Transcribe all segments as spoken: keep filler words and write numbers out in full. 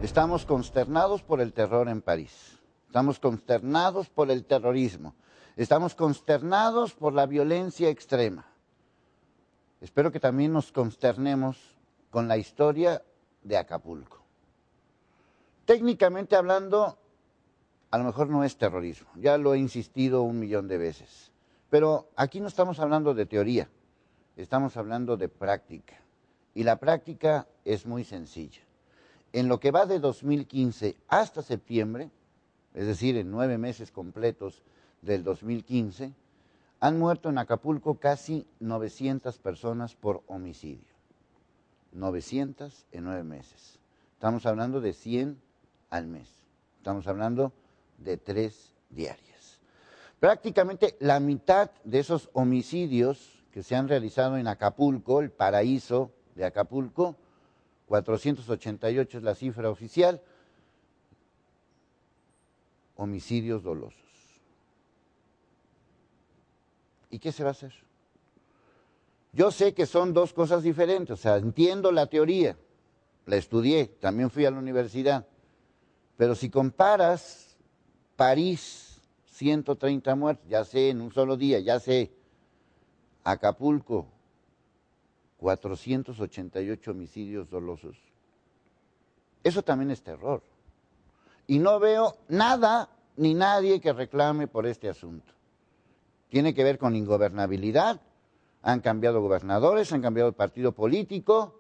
Estamos consternados por el terror en París. Estamos consternados por el terrorismo. Estamos consternados por la violencia extrema. Espero que también nos consternemos con la historia de Acapulco. Técnicamente hablando, a lo mejor no es terrorismo. Ya lo he insistido un millón de veces. Pero aquí no estamos hablando de teoría. Estamos hablando de práctica. Y la práctica es muy sencilla. En lo que va de dos mil quince hasta septiembre, es decir, en nueve meses completos del dos mil quince, han muerto en Acapulco casi novecientas personas por homicidio. novecientas en nueve meses. Estamos hablando de cien al mes. Estamos hablando de tres diarias. Prácticamente la mitad de esos homicidios que se han realizado en Acapulco, el paraíso de Acapulco, cuatrocientos ochenta y ocho es la cifra oficial, homicidios dolosos. ¿Y qué se va a hacer? Yo sé que son dos cosas diferentes, o sea, entiendo la teoría, la estudié, también fui a la universidad, pero si comparas París, ciento treinta muertos, ya sé, en un solo día, ya sé, Acapulco, cuatrocientos ochenta y ocho homicidios dolosos. Eso también es terror. Y no veo nada ni nadie que reclame por este asunto. Tiene que ver con ingobernabilidad. Han cambiado gobernadores, han cambiado el partido político.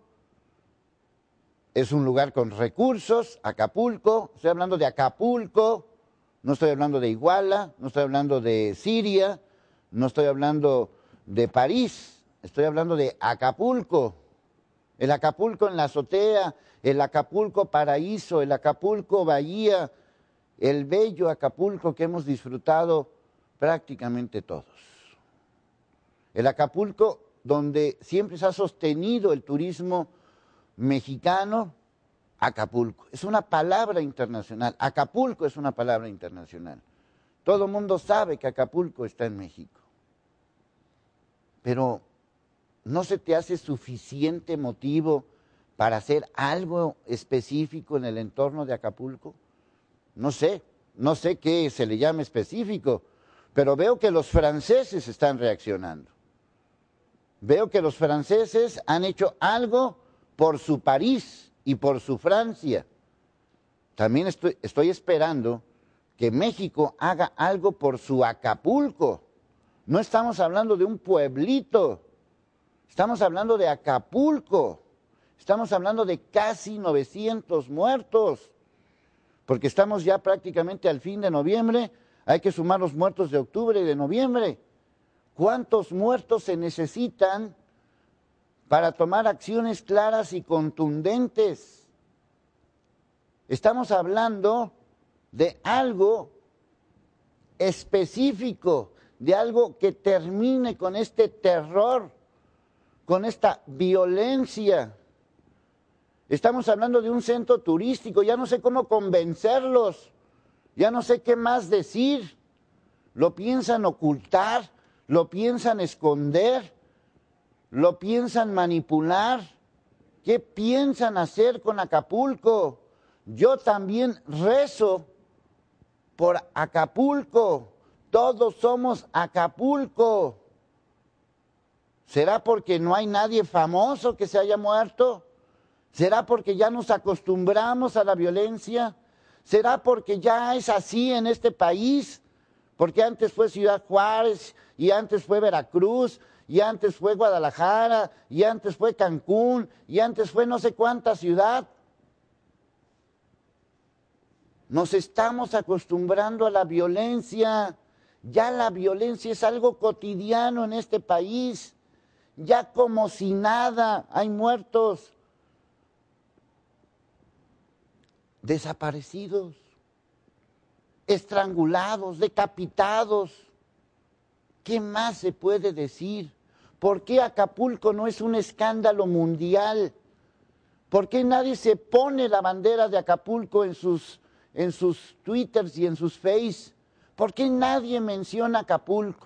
Es un lugar con recursos, Acapulco. Estoy hablando de Acapulco, no estoy hablando de Iguala, no estoy hablando de Siria, no estoy hablando de París. Estoy hablando de Acapulco, el Acapulco en la azotea, el Acapulco paraíso, el Acapulco bahía, el bello Acapulco que hemos disfrutado prácticamente todos. El Acapulco donde siempre se ha sostenido el turismo mexicano, Acapulco. Es una palabra internacional, Acapulco es una palabra internacional. Todo el mundo sabe que Acapulco está en México. Pero ¿no se te hace suficiente motivo para hacer algo específico en el entorno de Acapulco? No sé, no sé qué se le llama específico, pero veo que los franceses están reaccionando. Veo que los franceses han hecho algo por su París y por su Francia. También estoy, estoy esperando que México haga algo por su Acapulco. No estamos hablando de un pueblito. Estamos hablando de Acapulco, estamos hablando de casi novecientos muertos, porque estamos ya prácticamente al fin de noviembre, hay que sumar los muertos de octubre y de noviembre. ¿Cuántos muertos se necesitan para tomar acciones claras y contundentes? Estamos hablando de algo específico, de algo que termine con este terror, con esta violencia. Estamos hablando de un centro turístico, ya no sé cómo convencerlos, ya no sé qué más decir. Lo piensan ocultar, lo piensan esconder, lo piensan manipular. ¿Qué piensan hacer con Acapulco? Yo también rezo por Acapulco, todos somos Acapulco. ¿Será porque no hay nadie famoso que se haya muerto? ¿Será porque ya nos acostumbramos a la violencia? ¿Será porque ya es así en este país? Porque antes fue Ciudad Juárez, y antes fue Veracruz, y antes fue Guadalajara, y antes fue Cancún, y antes fue no sé cuánta ciudad. Nos estamos acostumbrando a la violencia. Ya la violencia es algo cotidiano en este país. Ya como si nada, hay muertos, desaparecidos, estrangulados, decapitados. ¿Qué más se puede decir? ¿Por qué Acapulco no es un escándalo mundial? ¿Por qué nadie se pone la bandera de Acapulco en sus, en sus twitters y en sus face? ¿Por qué nadie menciona Acapulco?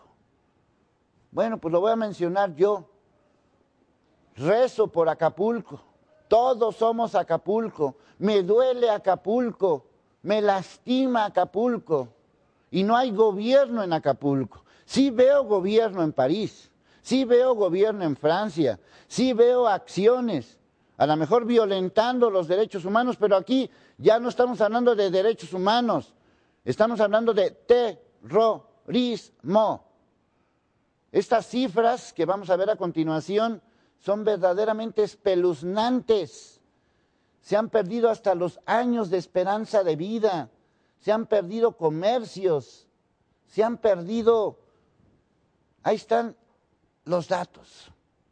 Bueno, pues lo voy a mencionar yo. Rezo por Acapulco. Todos somos Acapulco. Me duele Acapulco. Me lastima Acapulco. Y no hay gobierno en Acapulco. Sí veo gobierno en París. Sí veo gobierno en Francia. Sí veo acciones. A lo mejor violentando los derechos humanos, pero aquí ya no estamos hablando de derechos humanos. Estamos hablando de terrorismo. Estas cifras que vamos a ver a continuación son verdaderamente espeluznantes. Se han perdido hasta los años de esperanza de vida, se han perdido comercios, se han perdido... Ahí están los datos.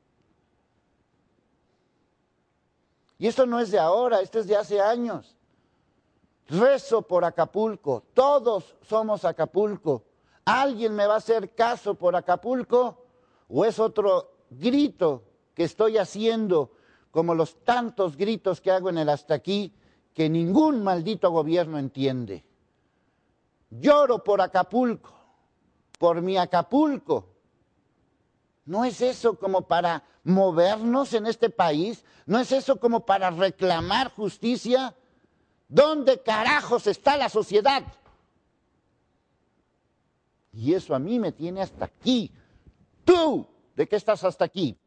Y esto no es de ahora, esto es de hace años. Rezo por Acapulco, todos somos Acapulco. ¿Alguien me va a hacer caso por Acapulco? ¿O es otro grito que estoy haciendo, como los tantos gritos que hago en el hasta aquí, que ningún maldito gobierno entiende? Lloro por Acapulco, por mi Acapulco. ¿No es eso como para movernos en este país? ¿No es eso como para reclamar justicia? ¿Dónde carajos está la sociedad? Y eso a mí me tiene hasta aquí. ¿Tú de qué estás hasta aquí?